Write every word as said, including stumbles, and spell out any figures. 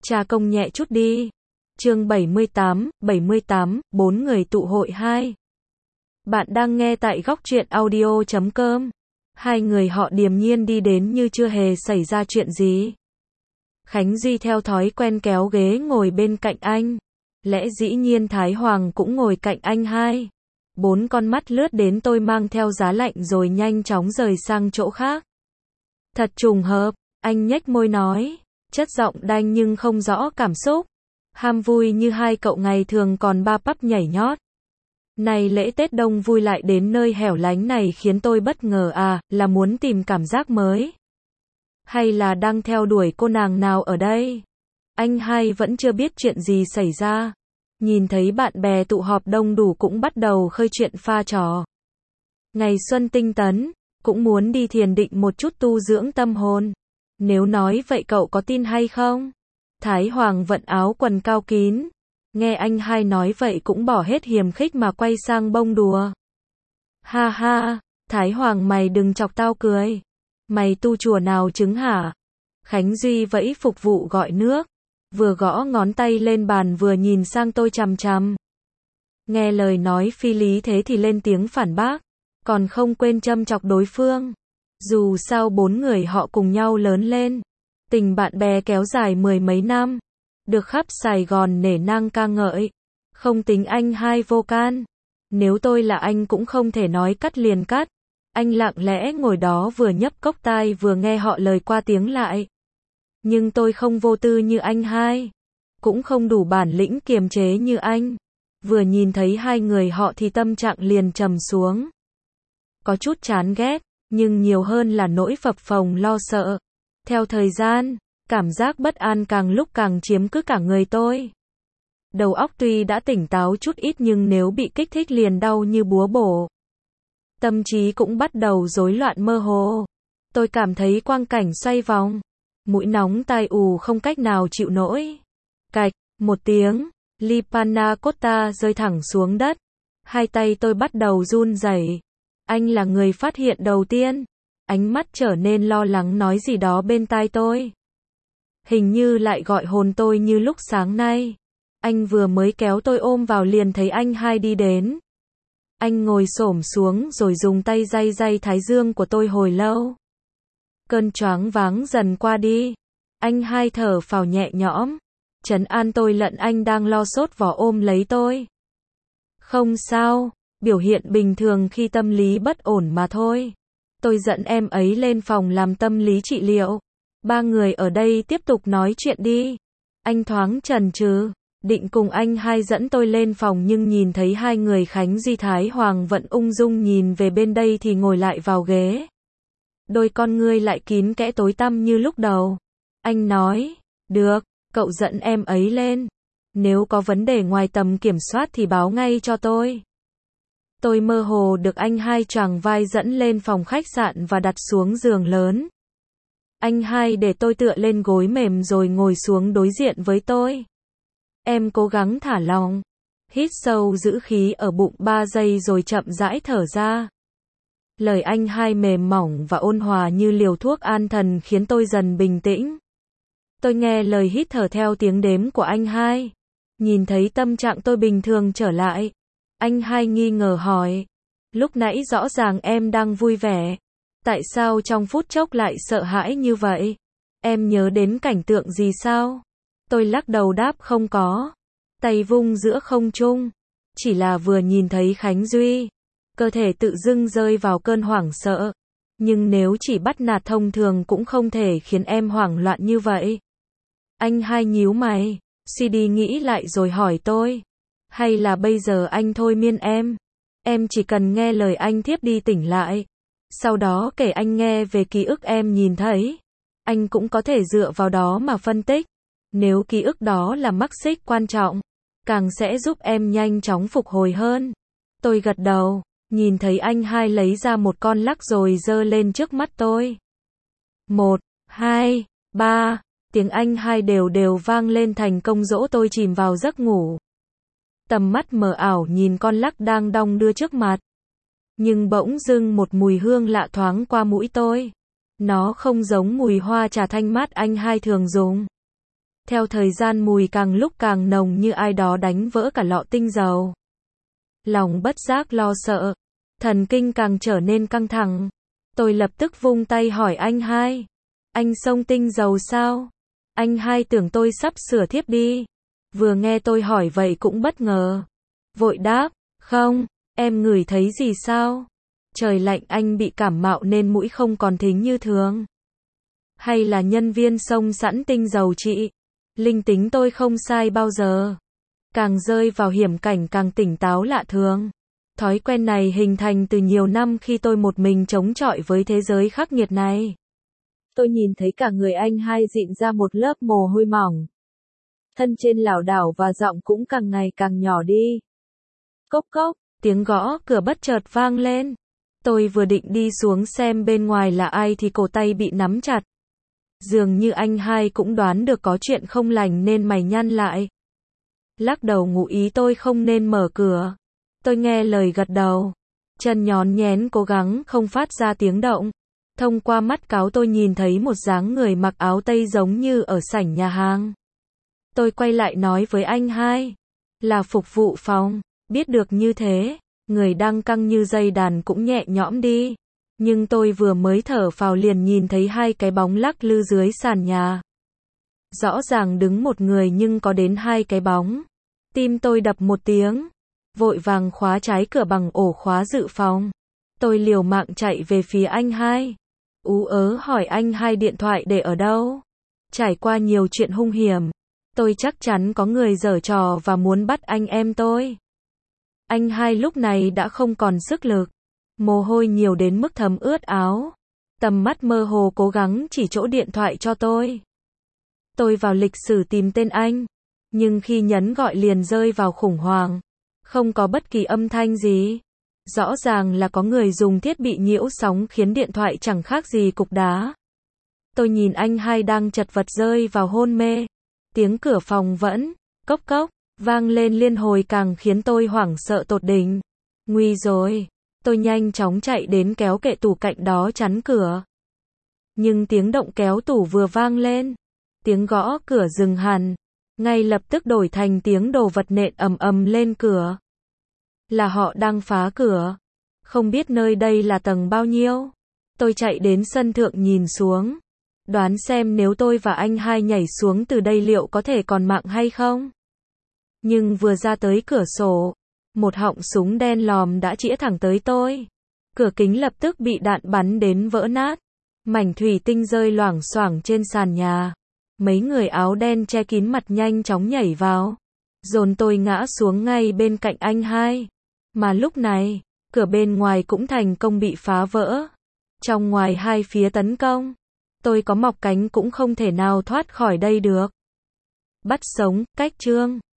Cha công nhẹ chút đi. Chương bảy mươi tám, bảy mươi tám, bốn người tụ hội hai. Bạn đang nghe tại góc truyện audio chấm com. Hai người họ điềm nhiên đi đến như chưa hề xảy ra chuyện gì. Khánh Duy theo thói quen kéo ghế ngồi bên cạnh anh. Lẽ dĩ nhiên Thái Hoàng cũng ngồi cạnh anh hai. Bốn con mắt lướt đến tôi mang theo giá lạnh rồi nhanh chóng rời sang chỗ khác. Thật trùng hợp, anh nhếch môi nói, chất giọng đanh nhưng không rõ cảm xúc. Ham vui như hai cậu ngày thường còn ba pắp nhảy nhót. Này lễ Tết đông vui lại đến nơi hẻo lánh này khiến tôi bất ngờ à, là muốn tìm cảm giác mới? Hay là đang theo đuổi cô nàng nào ở đây? Anh hai vẫn chưa biết chuyện gì xảy ra. Nhìn thấy bạn bè tụ họp đông đủ cũng bắt đầu khơi chuyện pha trò. Ngày xuân tinh tấn, cũng muốn đi thiền định một chút tu dưỡng tâm hồn. Nếu nói vậy cậu có tin hay không? Thái Hoàng vận áo quần cao kín. Nghe anh hai nói vậy cũng bỏ hết hiềm khích mà quay sang bông đùa. Ha ha, Thái Hoàng mày đừng chọc tao cười. Mày tu chùa nào chứng hả? Khánh Duy vẫy phục vụ gọi nước. Vừa gõ ngón tay lên bàn vừa nhìn sang tôi chằm chằm. Nghe lời nói phi lý thế thì lên tiếng phản bác. Còn không quên châm chọc đối phương. Dù sao bốn người họ cùng nhau lớn lên. Tình bạn bè kéo dài mười mấy năm. Được khắp Sài Gòn nể nang ca ngợi. Không tính anh hai vô can. Nếu tôi là anh cũng không thể nói cắt liền cắt. Anh lặng lẽ ngồi đó vừa nhấp cốc tai vừa nghe họ lời qua tiếng lại. Nhưng tôi không vô tư như anh hai. Cũng không đủ bản lĩnh kiềm chế như anh. Vừa nhìn thấy hai người họ thì tâm trạng liền trầm xuống. Có chút chán ghét, nhưng nhiều hơn là nỗi phập phồng lo sợ. Theo thời gian, cảm giác bất an càng lúc càng chiếm cứ cả người tôi. Đầu óc tuy đã tỉnh táo chút ít nhưng nếu bị kích thích liền đau như búa bổ. Tâm trí cũng bắt đầu rối loạn mơ hồ. Tôi cảm thấy quang cảnh xoay vòng. Mũi nóng tai ù không cách nào chịu nổi. Cạch, một tiếng, ly panna cotta rơi thẳng xuống đất. Hai tay tôi bắt đầu run rẩy. Anh là người phát hiện đầu tiên. Ánh mắt trở nên lo lắng nói gì đó bên tai tôi. Hình như lại gọi hồn tôi như lúc sáng nay. Anh vừa mới kéo tôi ôm vào liền thấy anh hai đi đến. Anh ngồi xổm xuống rồi dùng tay day day thái dương của tôi hồi lâu. Cơn choáng váng dần qua đi. Anh hai thở phào nhẹ nhõm. Trấn an tôi lẫn anh đang lo sốt vỏ ôm lấy tôi. Không sao, biểu hiện bình thường khi tâm lý bất ổn mà thôi. Tôi dẫn em ấy lên phòng làm tâm lý trị liệu. Ba người ở đây tiếp tục nói chuyện đi. Anh thoáng chần chừ, định cùng anh hai dẫn tôi lên phòng nhưng nhìn thấy hai người Khánh Duy Thái Hoàng vẫn ung dung nhìn về bên đây thì ngồi lại vào ghế. Đôi con ngươi lại kín kẽ tối tăm như lúc đầu. Anh nói, được, cậu dẫn em ấy lên. Nếu có vấn đề ngoài tầm kiểm soát thì báo ngay cho tôi. Tôi mơ hồ được anh hai choàng vai dẫn lên phòng khách sạn và đặt xuống giường lớn. Anh hai để tôi tựa lên gối mềm rồi ngồi xuống đối diện với tôi. Em cố gắng thả lỏng. Hít sâu giữ khí ở bụng ba giây rồi chậm rãi thở ra. Lời anh hai mềm mỏng và ôn hòa như liều thuốc an thần khiến tôi dần bình tĩnh. Tôi nghe lời hít thở theo tiếng đếm của anh hai. Nhìn thấy tâm trạng tôi bình thường trở lại. Anh hai nghi ngờ hỏi. Lúc nãy rõ ràng em đang vui vẻ. Tại sao trong phút chốc lại sợ hãi như vậy? Em nhớ đến cảnh tượng gì sao? Tôi lắc đầu đáp không có. Tay vung giữa không trung. Chỉ là vừa nhìn thấy Khánh Duy. Cơ thể tự dưng rơi vào cơn hoảng sợ. Nhưng nếu chỉ bắt nạt thông thường cũng không thể khiến em hoảng loạn như vậy. Anh hai nhíu mày. Suy đi nghĩ lại rồi hỏi tôi. Hay là bây giờ anh thôi miên em? Em chỉ cần nghe lời anh thiếp đi tỉnh lại. Sau đó kể anh nghe về ký ức em nhìn thấy. Anh cũng có thể dựa vào đó mà phân tích. Nếu ký ức đó là mắc xích quan trọng, càng sẽ giúp em nhanh chóng phục hồi hơn. Tôi gật đầu, nhìn thấy anh hai lấy ra một con lắc rồi giơ lên trước mắt tôi. Một, hai, ba, tiếng anh hai đều đều vang lên thành công dỗ tôi chìm vào giấc ngủ. Tầm mắt mờ ảo nhìn con lắc đang đong đưa trước mặt. Nhưng bỗng dưng một mùi hương lạ thoáng qua mũi tôi. Nó không giống mùi hoa trà thanh mát anh hai thường dùng. Theo thời gian mùi càng lúc càng nồng như ai đó đánh vỡ cả lọ tinh dầu. Lòng bất giác lo sợ, thần kinh càng trở nên căng thẳng. Tôi lập tức vung tay hỏi anh hai. Anh xông tinh dầu sao? Anh hai tưởng tôi sắp sửa thiếp đi. Vừa nghe tôi hỏi vậy cũng bất ngờ. Vội đáp, không, em ngửi thấy gì sao? Trời lạnh anh bị cảm mạo nên mũi không còn thính như thường. Hay là nhân viên xông sẵn tinh dầu chị? Linh tính tôi không sai bao giờ. Càng rơi vào hiểm cảnh càng tỉnh táo lạ thường. Thói quen này hình thành từ nhiều năm khi tôi một mình chống chọi với thế giới khắc nghiệt này. Tôi nhìn thấy cả người anh hai dịn ra một lớp mồ hôi mỏng. Thân trên lảo đảo và giọng cũng càng ngày càng nhỏ đi. Cốc cốc, tiếng gõ cửa bất chợt vang lên. Tôi vừa định đi xuống xem bên ngoài là ai thì cổ tay bị nắm chặt. Dường như anh hai cũng đoán được có chuyện không lành nên mày nhăn lại. Lắc đầu ngụ ý tôi không nên mở cửa. Tôi nghe lời gật đầu. Chân nhón nhén cố gắng không phát ra tiếng động. Thông qua mắt cáo tôi nhìn thấy một dáng người mặc áo tây giống như ở sảnh nhà hàng. Tôi quay lại nói với anh hai. Là phục vụ phòng. Biết được như thế, người đang căng như dây đàn cũng nhẹ nhõm đi. Nhưng tôi vừa mới thở phào liền nhìn thấy hai cái bóng lắc lư dưới sàn nhà. Rõ ràng đứng một người nhưng có đến hai cái bóng. Tim tôi đập một tiếng. Vội vàng khóa trái cửa bằng ổ khóa dự phòng. Tôi liều mạng chạy về phía anh hai. Ú ớ hỏi anh hai điện thoại để ở đâu. Trải qua nhiều chuyện hung hiểm. Tôi chắc chắn có người giở trò và muốn bắt anh em tôi. Anh hai lúc này đã không còn sức lực. Mồ hôi nhiều đến mức thấm ướt áo. Tầm mắt mơ hồ cố gắng chỉ chỗ điện thoại cho tôi. Tôi vào lịch sử tìm tên anh. Nhưng khi nhấn gọi liền rơi vào khủng hoảng. Không có bất kỳ âm thanh gì. Rõ ràng là có người dùng thiết bị nhiễu sóng khiến điện thoại chẳng khác gì cục đá. Tôi nhìn anh hai đang chật vật rơi vào hôn mê. Tiếng cửa phòng vẫn, cốc cốc, vang lên liên hồi càng khiến tôi hoảng sợ tột đỉnh. Nguy rồi. Tôi nhanh chóng chạy đến kéo kệ tủ cạnh đó chắn cửa. Nhưng tiếng động kéo tủ vừa vang lên. Tiếng gõ cửa dừng hẳn. Ngay lập tức đổi thành tiếng đồ vật nện ầm ầm lên cửa. Là họ đang phá cửa. Không biết nơi đây là tầng bao nhiêu. Tôi chạy đến sân thượng nhìn xuống. Đoán xem nếu tôi và anh hai nhảy xuống từ đây liệu có thể còn mạng hay không. Nhưng vừa ra tới cửa sổ. Một họng súng đen lòm đã chĩa thẳng tới tôi. Cửa kính lập tức bị đạn bắn đến vỡ nát. Mảnh thủy tinh rơi loảng xoảng trên sàn nhà. Mấy người áo đen che kín mặt nhanh chóng nhảy vào. Dồn tôi ngã xuống ngay bên cạnh anh hai. Mà lúc này, cửa bên ngoài cũng thành công bị phá vỡ. Trong ngoài hai phía tấn công. Tôi có mọc cánh cũng không thể nào thoát khỏi đây được. Bắt sống, cách chương.